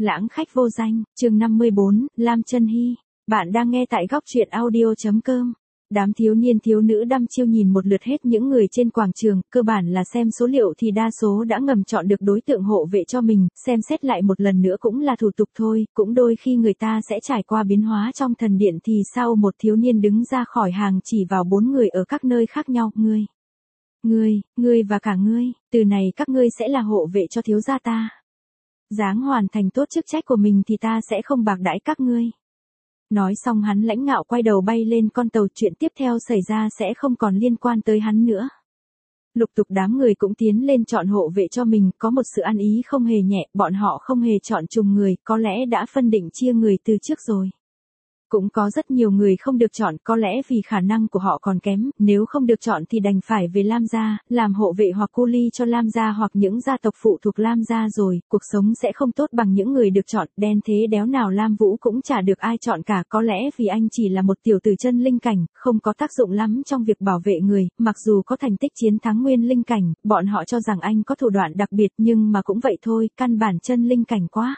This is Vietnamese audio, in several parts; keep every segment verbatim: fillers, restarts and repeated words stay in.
Lãng khách vô danh, chương năm mươi bốn, Lam Chân Hy. Bạn đang nghe tại góc truyện audio chấm com. Đám thiếu niên thiếu nữ đăm chiêu nhìn một lượt hết những người trên quảng trường, cơ bản là xem số liệu thì đa số đã ngầm chọn được đối tượng hộ vệ cho mình, xem xét lại một lần nữa cũng là thủ tục thôi, cũng đôi khi người ta sẽ trải qua biến hóa trong thần điện thì sau một thiếu niên đứng ra khỏi hàng chỉ vào bốn người ở các nơi khác nhau, ngươi, ngươi, ngươi và cả ngươi, từ này các ngươi sẽ là hộ vệ cho thiếu gia ta. Dáng hoàn thành tốt chức trách của mình thì ta sẽ không bạc đãi các ngươi. Nói xong hắn lãnh ngạo quay đầu bay lên con tàu, chuyện tiếp theo xảy ra sẽ không còn liên quan tới hắn nữa. Lục tục đám người cũng tiến lên chọn hộ vệ cho mình, có một sự ăn ý không hề nhẹ, bọn họ không hề chọn trùng người, có lẽ đã phân định chia người từ trước rồi. Cũng có rất nhiều người không được chọn, có lẽ vì khả năng của họ còn kém, nếu không được chọn thì đành phải về Lam gia, làm hộ vệ hoặc cu li cho Lam gia hoặc những gia tộc phụ thuộc Lam gia rồi, cuộc sống sẽ không tốt bằng những người được chọn, đen thế đéo nào Lam Vũ cũng chả được ai chọn cả, có lẽ vì anh chỉ là một tiểu tử chân linh cảnh, không có tác dụng lắm trong việc bảo vệ người, mặc dù có thành tích chiến thắng nguyên linh cảnh, bọn họ cho rằng anh có thủ đoạn đặc biệt nhưng mà cũng vậy thôi, căn bản chân linh cảnh quá.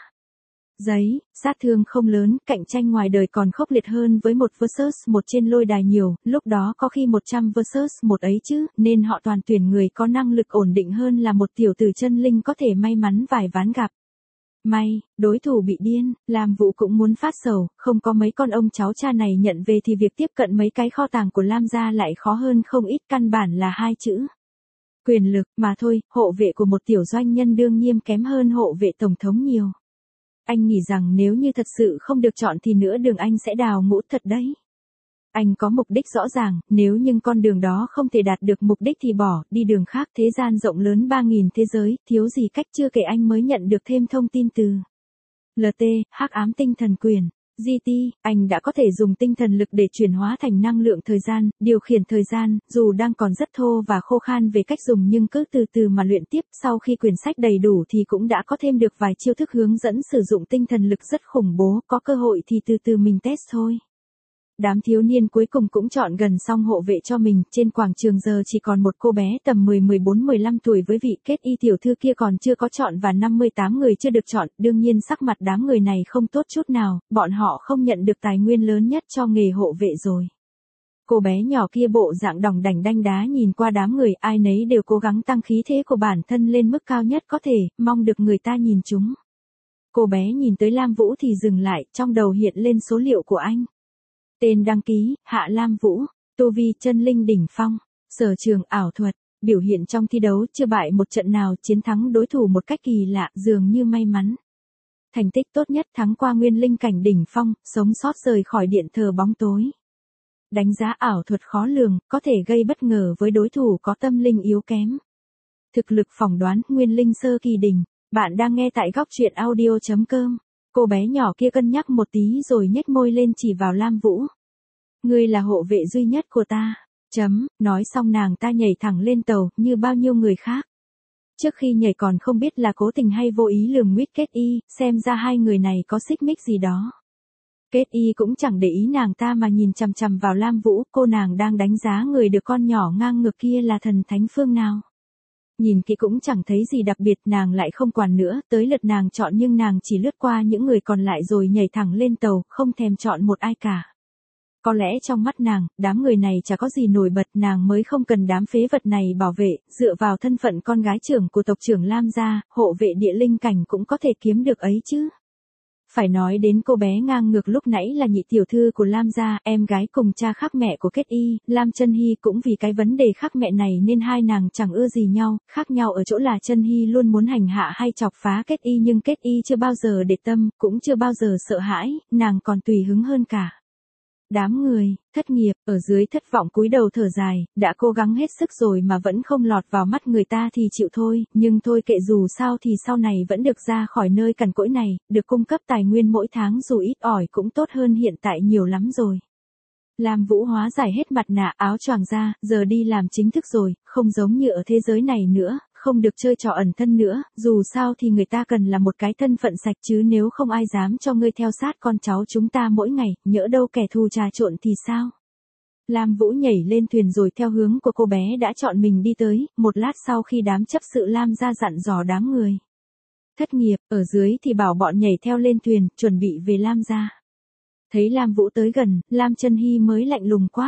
Giấy, sát thương không lớn, cạnh tranh ngoài đời còn khốc liệt hơn với một versus một trên lôi đài nhiều, lúc đó có khi một trăm versus một ấy chứ, nên họ toàn tuyển người có năng lực ổn định hơn là một tiểu tử chân linh có thể may mắn vài ván gặp. May, đối thủ bị điên, Lam Vũ cũng muốn phát sầu, không có mấy con ông cháu cha này nhận về thì việc tiếp cận mấy cái kho tàng của Lam gia lại khó hơn không ít, căn bản là hai chữ. Quyền lực, mà thôi, hộ vệ của một tiểu doanh nhân đương nhiên kém hơn hộ vệ tổng thống nhiều. Anh nghĩ rằng nếu như thật sự không được chọn thì nửa đường anh sẽ đào ngũ thật đấy. Anh có mục đích rõ ràng, nếu nhưng con đường đó không thể đạt được mục đích thì bỏ, đi đường khác, thế gian rộng lớn ba nghìn thế giới, thiếu gì cách, chưa kể anh mới nhận được thêm thông tin từ lờ tê, hắc ám tinh thần quyền. giê tê, anh đã có thể dùng tinh thần lực để chuyển hóa thành năng lượng thời gian, điều khiển thời gian, dù đang còn rất thô và khô khan về cách dùng nhưng cứ từ từ mà luyện tiếp, sau khi quyển sách đầy đủ thì cũng đã có thêm được vài chiêu thức hướng dẫn sử dụng tinh thần lực rất khủng bố, có cơ hội thì từ từ mình test thôi. Đám thiếu niên cuối cùng cũng chọn gần xong hộ vệ cho mình, trên quảng trường giờ chỉ còn một cô bé tầm mười, mười bốn, mười lăm tuổi với vị kết y tiểu thư kia còn chưa có chọn và năm mươi tám người chưa được chọn, đương nhiên sắc mặt đám người này không tốt chút nào, bọn họ không nhận được tài nguyên lớn nhất cho nghề hộ vệ rồi. Cô bé nhỏ kia bộ dạng đỏng đảnh đanh đá nhìn qua đám người, ai nấy đều cố gắng tăng khí thế của bản thân lên mức cao nhất có thể, mong được người ta nhìn chúng. Cô bé nhìn tới Lam Vũ thì dừng lại, trong đầu hiện lên số liệu của anh. Tên đăng ký, Hạ Lam Vũ, tu vi chân linh đỉnh phong, sở trường ảo thuật, biểu hiện trong thi đấu chưa bại một trận nào, chiến thắng đối thủ một cách kỳ lạ, dường như may mắn. Thành tích tốt nhất thắng qua nguyên linh cảnh đỉnh phong, sống sót rời khỏi điện thờ bóng tối. Đánh giá ảo thuật khó lường, có thể gây bất ngờ với đối thủ có tâm linh yếu kém. Thực lực phỏng đoán nguyên linh sơ kỳ đỉnh, bạn đang nghe tại góc truyện audio chấm com. Cô bé nhỏ kia cân nhắc một tí rồi nhếch môi lên chỉ vào Lam Vũ. Ngươi là hộ vệ duy nhất của ta. Chấm, nói xong nàng ta nhảy thẳng lên tàu, như bao nhiêu người khác. Trước khi nhảy còn không biết là cố tình hay vô ý lườm nguyết Kết Y, xem ra hai người này có xích mích gì đó. Kết Y cũng chẳng để ý nàng ta mà nhìn chằm chằm vào Lam Vũ, cô nàng đang đánh giá người được con nhỏ ngang ngược kia là thần thánh phương nào. Nhìn kỹ cũng chẳng thấy gì đặc biệt, nàng lại không quản nữa, tới lượt nàng chọn nhưng nàng chỉ lướt qua những người còn lại rồi nhảy thẳng lên tàu, không thèm chọn một ai cả. Có lẽ trong mắt nàng, đám người này chả có gì nổi bật, nàng mới không cần đám phế vật này bảo vệ, dựa vào thân phận con gái trưởng của tộc trưởng Lam gia, hộ vệ địa linh cảnh cũng có thể kiếm được ấy chứ. Phải nói đến cô bé ngang ngược lúc nãy là nhị tiểu thư của Lam gia, em gái cùng cha khác mẹ của Kết Y, Lam Chân Hy, cũng vì cái vấn đề khác mẹ này nên hai nàng chẳng ưa gì nhau, khác nhau ở chỗ là Chân Hy luôn muốn hành hạ hay chọc phá Kết Y nhưng Kết Y chưa bao giờ để tâm, cũng chưa bao giờ sợ hãi, nàng còn tùy hứng hơn cả. Đám người, thất nghiệp, ở dưới thất vọng cúi đầu thở dài, đã cố gắng hết sức rồi mà vẫn không lọt vào mắt người ta thì chịu thôi, nhưng thôi kệ dù sao thì sau này vẫn được ra khỏi nơi cằn cỗi này, được cung cấp tài nguyên mỗi tháng dù ít ỏi cũng tốt hơn hiện tại nhiều lắm rồi. Lam Vũ hóa giải hết mặt nạ áo choàng ra, giờ đi làm chính thức rồi, không giống như ở thế giới này nữa, không được chơi trò ẩn thân nữa, dù sao thì người ta cần là một cái thân phận sạch chứ nếu không ai dám cho ngươi theo sát con cháu chúng ta mỗi ngày, nhỡ đâu kẻ thù trà trộn thì sao. Lam Vũ nhảy lên thuyền rồi theo hướng của cô bé đã chọn mình đi tới, một lát sau khi đám chấp sự Lam ra dặn dò đám người. Thất nghiệp, ở dưới thì bảo bọn nhảy theo lên thuyền, chuẩn bị về Lam gia. Thấy Lam Vũ tới gần, Lam Chân Hy mới lạnh lùng quát.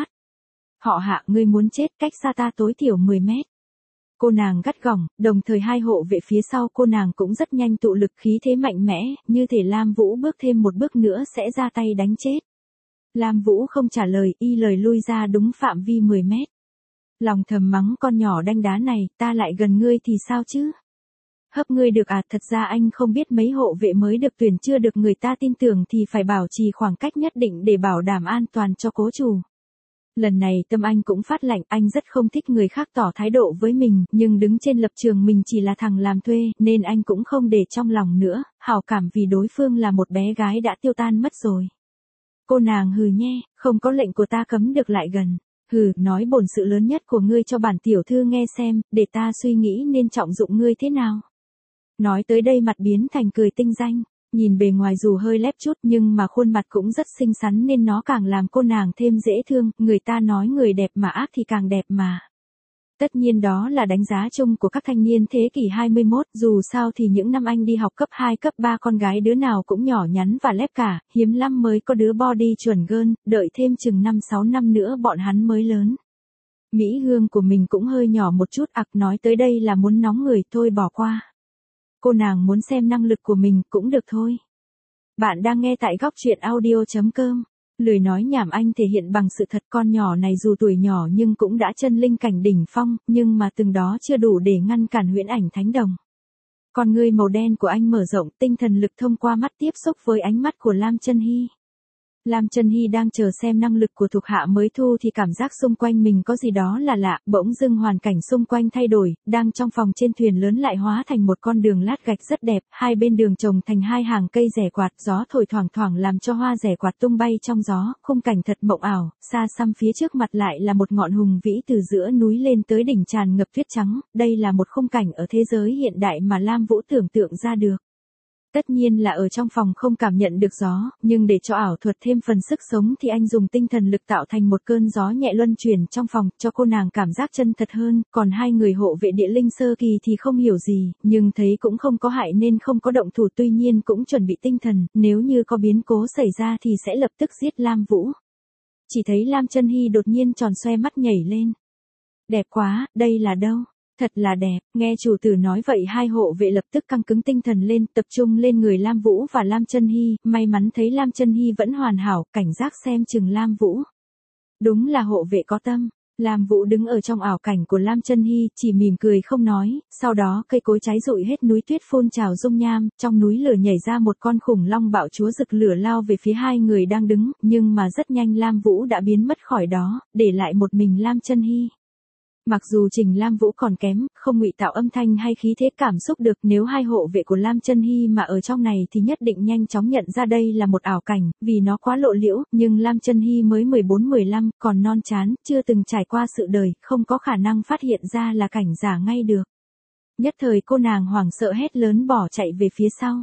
Họ Hạ, ngươi muốn chết, cách xa ta tối thiểu mười mét. Cô nàng gắt gỏng, đồng thời hai hộ vệ phía sau cô nàng cũng rất nhanh tụ lực khí thế mạnh mẽ, như thể Lam Vũ bước thêm một bước nữa sẽ ra tay đánh chết. Lam Vũ không trả lời, y lời lui ra đúng phạm vi mười mét. Lòng thầm mắng con nhỏ đanh đá này, ta lại gần ngươi thì sao chứ? Hấp ngươi được à, thật ra anh không biết mấy hộ vệ mới được tuyển chưa được người ta tin tưởng thì phải bảo trì khoảng cách nhất định để bảo đảm an toàn cho cố chủ. Lần này tâm anh cũng phát lạnh, anh rất không thích người khác tỏ thái độ với mình, nhưng đứng trên lập trường mình chỉ là thằng làm thuê, nên anh cũng không để trong lòng nữa, hảo cảm vì đối phương là một bé gái đã tiêu tan mất rồi. Cô nàng hừ nhe, không có lệnh của ta cấm được lại gần. Hừ, nói bổn sự lớn nhất của ngươi cho bản tiểu thư nghe xem, để ta suy nghĩ nên trọng dụng ngươi thế nào. Nói tới đây mặt biến thành cười tinh danh. Nhìn bề ngoài dù hơi lép chút nhưng mà khuôn mặt cũng rất xinh xắn nên nó càng làm cô nàng thêm dễ thương, người ta nói người đẹp mà ác thì càng đẹp mà. Tất nhiên đó là đánh giá chung của các thanh niên thế kỷ hai mươi mốt, dù sao thì những năm anh đi học cấp hai cấp ba con gái đứa nào cũng nhỏ nhắn và lép cả, hiếm lắm mới có đứa body chuẩn girl, đợi thêm chừng năm sáu năm nữa bọn hắn mới lớn. Mỹ Hương của mình cũng hơi nhỏ một chút, ặc nói tới đây là muốn nóng người, thôi bỏ qua. Cô nàng muốn xem năng lực của mình cũng được thôi. Bạn đang nghe tại góc truyện audio chấm com. Lười nói nhảm anh thể hiện bằng sự thật, con nhỏ này dù tuổi nhỏ nhưng cũng đã chân linh cảnh đỉnh phong, nhưng mà từng đó chưa đủ để ngăn cản huyễn ảnh thánh đồng. Con ngươi màu đen của anh mở rộng, tinh thần lực thông qua mắt tiếp xúc với ánh mắt của Lam Chân Hy. Lam Chân Hy đang chờ xem năng lực của thuộc hạ mới thu thì cảm giác xung quanh mình có gì đó là lạ, bỗng dưng hoàn cảnh xung quanh thay đổi, đang trong phòng trên thuyền lớn lại hóa thành một con đường lát gạch rất đẹp, hai bên đường trồng thành hai hàng cây rẻ quạt, gió thổi thoảng thoảng làm cho hoa rẻ quạt tung bay trong gió, khung cảnh thật mộng ảo, xa xăm phía trước mặt lại là một ngọn hùng vĩ từ giữa núi lên tới đỉnh tràn ngập tuyết trắng, đây là một khung cảnh ở thế giới hiện đại mà Lam Vũ tưởng tượng ra được. Tất nhiên là ở trong phòng không cảm nhận được gió, nhưng để cho ảo thuật thêm phần sức sống thì anh dùng tinh thần lực tạo thành một cơn gió nhẹ luân chuyển trong phòng, cho cô nàng cảm giác chân thật hơn, còn hai người hộ vệ địa linh sơ kỳ thì không hiểu gì, nhưng thấy cũng không có hại nên không có động thủ, tuy nhiên cũng chuẩn bị tinh thần, nếu như có biến cố xảy ra thì sẽ lập tức giết Lam Vũ. Chỉ thấy Lam Chân Hy đột nhiên tròn xoe mắt nhảy lên. Đẹp quá, đây là đâu? Thật là đẹp, nghe chủ tử nói vậy hai hộ vệ lập tức căng cứng tinh thần lên, tập trung lên người Lam Vũ và Lam Chân Hy, may mắn thấy Lam Chân Hy vẫn hoàn hảo, cảnh giác xem chừng Lam Vũ. Đúng là hộ vệ có tâm, Lam Vũ đứng ở trong ảo cảnh của Lam Chân Hy, chỉ mỉm cười không nói, sau đó cây cối cháy rụi hết núi tuyết phun trào dung nham, trong núi lửa nhảy ra một con khủng long bạo chúa rực lửa lao về phía hai người đang đứng, nhưng mà rất nhanh Lam Vũ đã biến mất khỏi đó, để lại một mình Lam Chân Hy. Mặc dù Trình Lam Vũ còn kém, không ngụy tạo âm thanh hay khí thế cảm xúc được, nếu hai hộ vệ của Lam Chân Hy mà ở trong này thì nhất định nhanh chóng nhận ra đây là một ảo cảnh, vì nó quá lộ liễu, nhưng Lam Chân Hy mới mười bốn mười lăm, còn non chán, chưa từng trải qua sự đời, không có khả năng phát hiện ra là cảnh giả ngay được. Nhất thời cô nàng hoảng sợ hét lớn bỏ chạy về phía sau.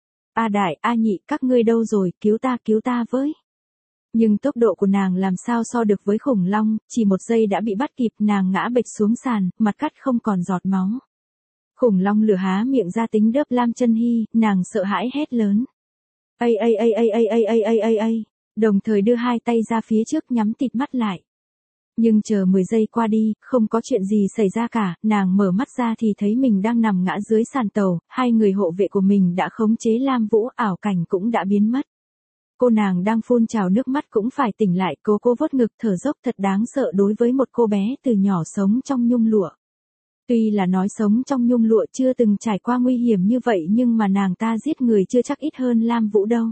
A Đại, A Nhị, các ngươi đâu rồi, cứu ta, cứu ta với. Nhưng tốc độ của nàng làm sao so được với khủng long, chỉ một giây đã bị bắt kịp, nàng ngã bệt xuống sàn, mặt cắt không còn giọt máu. Khủng long lửa há miệng ra tính đớp Lam Chân Hy, nàng sợ hãi hét lớn. Ây ây ây ây ây ây ây ây ây ây, đồng thời đưa hai tay ra phía trước nhắm tịt mắt lại. Nhưng chờ mười giây qua đi, không có chuyện gì xảy ra cả, nàng mở mắt ra thì thấy mình đang nằm ngã dưới sàn tàu, hai người hộ vệ của mình đã khống chế Lam Vũ, ảo cảnh cũng đã biến mất. Cô nàng đang phun trào nước mắt cũng phải tỉnh lại, cố cô vuốt ngực thở dốc thật đáng sợ đối với một cô bé từ nhỏ sống trong nhung lụa. Tuy là nói sống trong nhung lụa chưa từng trải qua nguy hiểm như vậy nhưng mà nàng ta giết người chưa chắc ít hơn Lam Vũ đâu.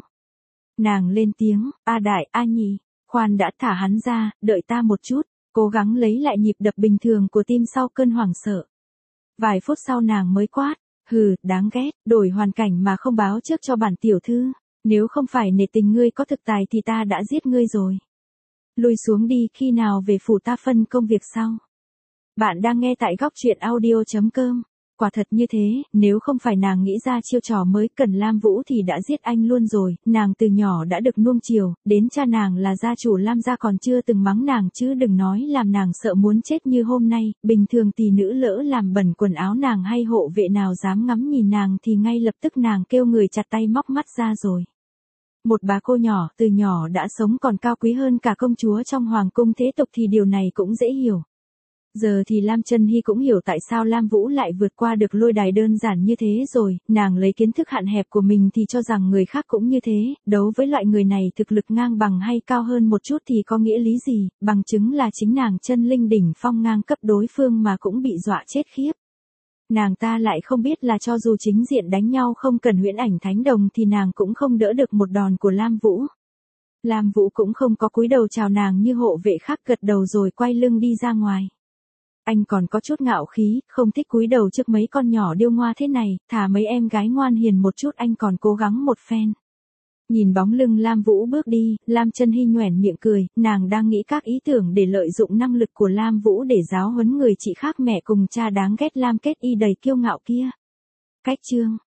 Nàng lên tiếng, A Đại, A Nhị, khoan đã, thả hắn ra, đợi ta một chút, cố gắng lấy lại nhịp đập bình thường của tim sau cơn hoảng sợ. Vài phút sau nàng mới quát, hừ, đáng ghét, đổi hoàn cảnh mà không báo trước cho bản tiểu thư. Nếu không phải nể tình ngươi có thực tài thì ta đã giết ngươi rồi. Lùi xuống đi, khi nào về phủ ta phân công việc sau. Bạn đang nghe tại góc truyện audio chấm com. Quả thật như thế, nếu không phải nàng nghĩ ra chiêu trò mới cần Lam Vũ thì đã giết anh luôn rồi, nàng từ nhỏ đã được nuông chiều, đến cha nàng là gia chủ Lam gia còn chưa từng mắng nàng chứ đừng nói làm nàng sợ muốn chết như hôm nay, bình thường tỷ nữ lỡ làm bẩn quần áo nàng hay hộ vệ nào dám ngắm nhìn nàng thì ngay lập tức nàng kêu người chặt tay móc mắt ra rồi. Một bà cô nhỏ, từ nhỏ đã sống còn cao quý hơn cả công chúa trong hoàng cung thế tục thì điều này cũng dễ hiểu. Giờ thì Lam Chân Hy cũng hiểu tại sao Lam Vũ lại vượt qua được lôi đài đơn giản như thế rồi, nàng lấy kiến thức hạn hẹp của mình thì cho rằng người khác cũng như thế, đấu với loại người này thực lực ngang bằng hay cao hơn một chút thì có nghĩa lý gì, bằng chứng là chính nàng chân linh đỉnh phong ngang cấp đối phương mà cũng bị dọa chết khiếp. Nàng ta lại không biết là cho dù chính diện đánh nhau không cần huyễn ảnh thánh đồng thì nàng cũng không đỡ được một đòn của Lam Vũ. Lam Vũ cũng không có cúi đầu chào nàng như hộ vệ khác, gật đầu rồi quay lưng đi ra ngoài. Anh còn có chút ngạo khí, không thích cúi đầu trước mấy con nhỏ điêu ngoa thế này, thả mấy em gái ngoan hiền một chút anh còn cố gắng một phen. Nhìn bóng lưng Lam Vũ bước đi, Lam Chân Hy nhoẻn miệng cười, nàng đang nghĩ các ý tưởng để lợi dụng năng lực của Lam Vũ để giáo huấn người chị khác mẹ cùng cha đáng ghét Lam Kết Y đầy kiêu ngạo kia. Cách chương